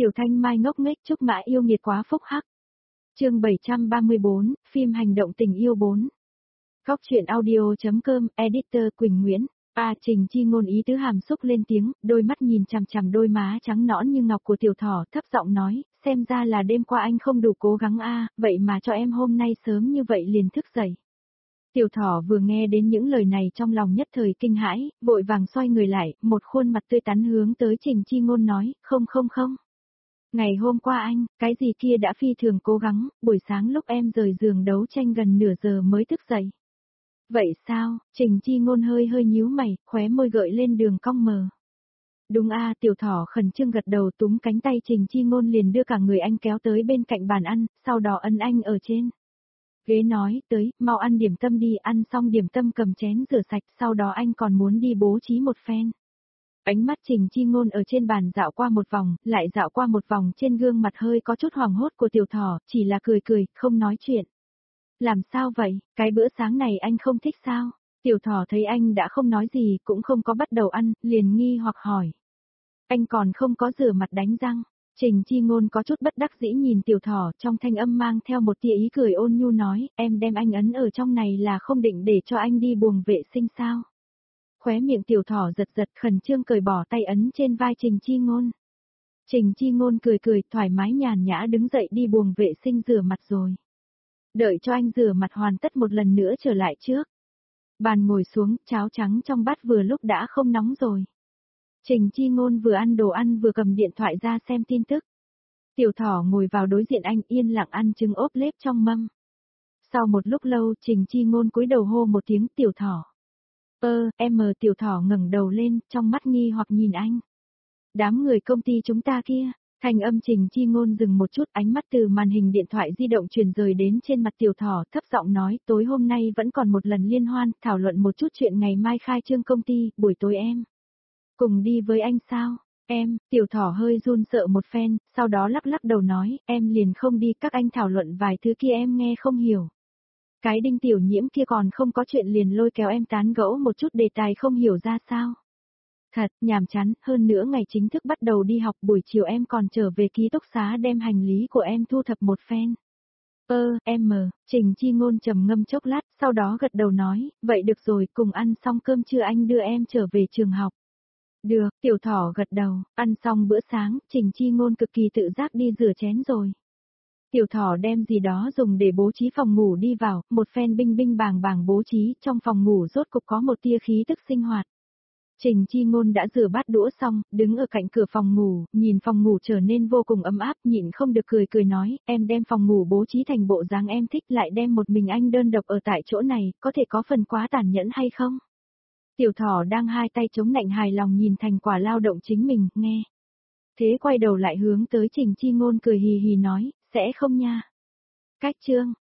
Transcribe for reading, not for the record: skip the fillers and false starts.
Tiểu Thanh Mai ngốc nghếch chúc mã yêu nghiệt quá phúc hắc. Chương 734, phim hành động tình yêu 4. Góc truyện audio.com, editor Quỳnh Nguyễn. Trình Chi Ngôn ý tứ hàm xúc lên tiếng, đôi mắt nhìn chằm chằm đôi má trắng nõn như ngọc của tiểu thỏ, thấp giọng nói, xem ra là đêm qua anh không đủ cố gắng vậy mà cho em hôm nay sớm như vậy liền thức dậy. Tiểu thỏ vừa nghe đến những lời này trong lòng nhất thời kinh hãi, vội vàng xoay người lại, một khuôn mặt tươi tắn hướng tới Trình Chi Ngôn nói, không. Ngày hôm qua anh, cái gì kia đã phi thường cố gắng, buổi sáng lúc em rời giường đấu tranh gần nửa giờ mới thức dậy. Vậy sao? Trình Chi Ngôn hơi nhíu mày, khóe môi gợi lên đường cong mờ. Đúng tiểu thỏ khẩn trương gật đầu túm cánh tay Trình Chi Ngôn liền đưa cả người anh kéo tới bên cạnh bàn ăn, sau đó ấn anh ở trên ghế nói, tới, mau ăn điểm tâm đi, ăn xong điểm tâm cầm chén rửa sạch, sau đó anh còn muốn đi bố trí một phen. Ánh mắt Trình Chi Ngôn ở trên bàn dạo qua một vòng, lại dạo qua một vòng trên gương mặt hơi có chút hoảng hốt của tiểu thỏ, chỉ là cười, không nói chuyện. Làm sao vậy, cái bữa sáng này anh không thích sao? Tiểu thỏ thấy anh đã không nói gì, cũng không có bắt đầu ăn, liền nghi hoặc hỏi. Anh còn không có rửa mặt đánh răng. Trình Chi Ngôn có chút bất đắc dĩ nhìn tiểu thỏ, trong thanh âm mang theo một tia ý cười ôn nhu nói, em đem anh ấn ở trong này là không định để cho anh đi buồng vệ sinh sao? Khóe miệng tiểu thỏ giật khẩn trương cởi bỏ tay ấn trên vai Trình Chi Ngôn. Trình Chi Ngôn cười thoải mái nhàn nhã đứng dậy đi buồng vệ sinh rửa mặt rồi. Đợi cho anh rửa mặt hoàn tất một lần nữa trở lại trước. Bàn ngồi xuống, cháo trắng trong bát vừa lúc đã không nóng rồi. Trình Chi Ngôn vừa ăn đồ ăn vừa cầm điện thoại ra xem tin tức. Tiểu thỏ ngồi vào đối diện anh yên lặng ăn trứng ốp lết trong mâm. Sau một lúc lâu Trình Chi Ngôn cúi đầu hô một tiếng tiểu thỏ. Tiểu thỏ ngẩng đầu lên, trong mắt nghi hoặc nhìn anh. Đám người công ty chúng ta kia, thanh âm Trình Chi Ngôn dừng một chút, ánh mắt từ màn hình điện thoại di động truyền rời đến trên mặt tiểu thỏ, thấp giọng nói, tối hôm nay vẫn còn một lần liên hoan, thảo luận một chút chuyện ngày mai khai trương công ty, buổi tối em cùng đi với anh sao? Tiểu thỏ hơi run sợ một phen, sau đó lắc đầu nói, em liền không đi, các anh thảo luận vài thứ kia em nghe không hiểu. Cái Đinh Tiểu Nhiễm kia còn không có chuyện liền lôi kéo em tán gẫu một chút đề tài không hiểu ra sao. Thật, nhàm chán, hơn nữa ngày chính thức bắt đầu đi học buổi chiều em còn trở về ký túc xá đem hành lý của em thu thập một phen. Trình Chi Ngôn trầm ngâm chốc lát, sau đó gật đầu nói, vậy được rồi, cùng ăn xong cơm trưa anh đưa em trở về trường học. Được, tiểu thỏ gật đầu, ăn xong bữa sáng, Trình Chi Ngôn cực kỳ tự giác đi rửa chén rồi. Tiểu thỏ đem gì đó dùng để bố trí phòng ngủ đi vào, một phen binh bàng bố trí, trong phòng ngủ rốt cục có một tia khí tức sinh hoạt. Trình Chi Ngôn đã rửa bát đũa xong, đứng ở cạnh cửa phòng ngủ, nhìn phòng ngủ trở nên vô cùng ấm áp, nhịn không được cười nói, em đem phòng ngủ bố trí thành bộ dáng em thích lại đem một mình anh đơn độc ở tại chỗ này, có thể có phần quá tàn nhẫn hay không? Tiểu thỏ đang hai tay chống nạnh hài lòng nhìn thành quả lao động chính mình, nghe. Thế quay đầu lại hướng tới Trình Chi Ngôn cười hì hì nói, sẽ không nha. Cách chương,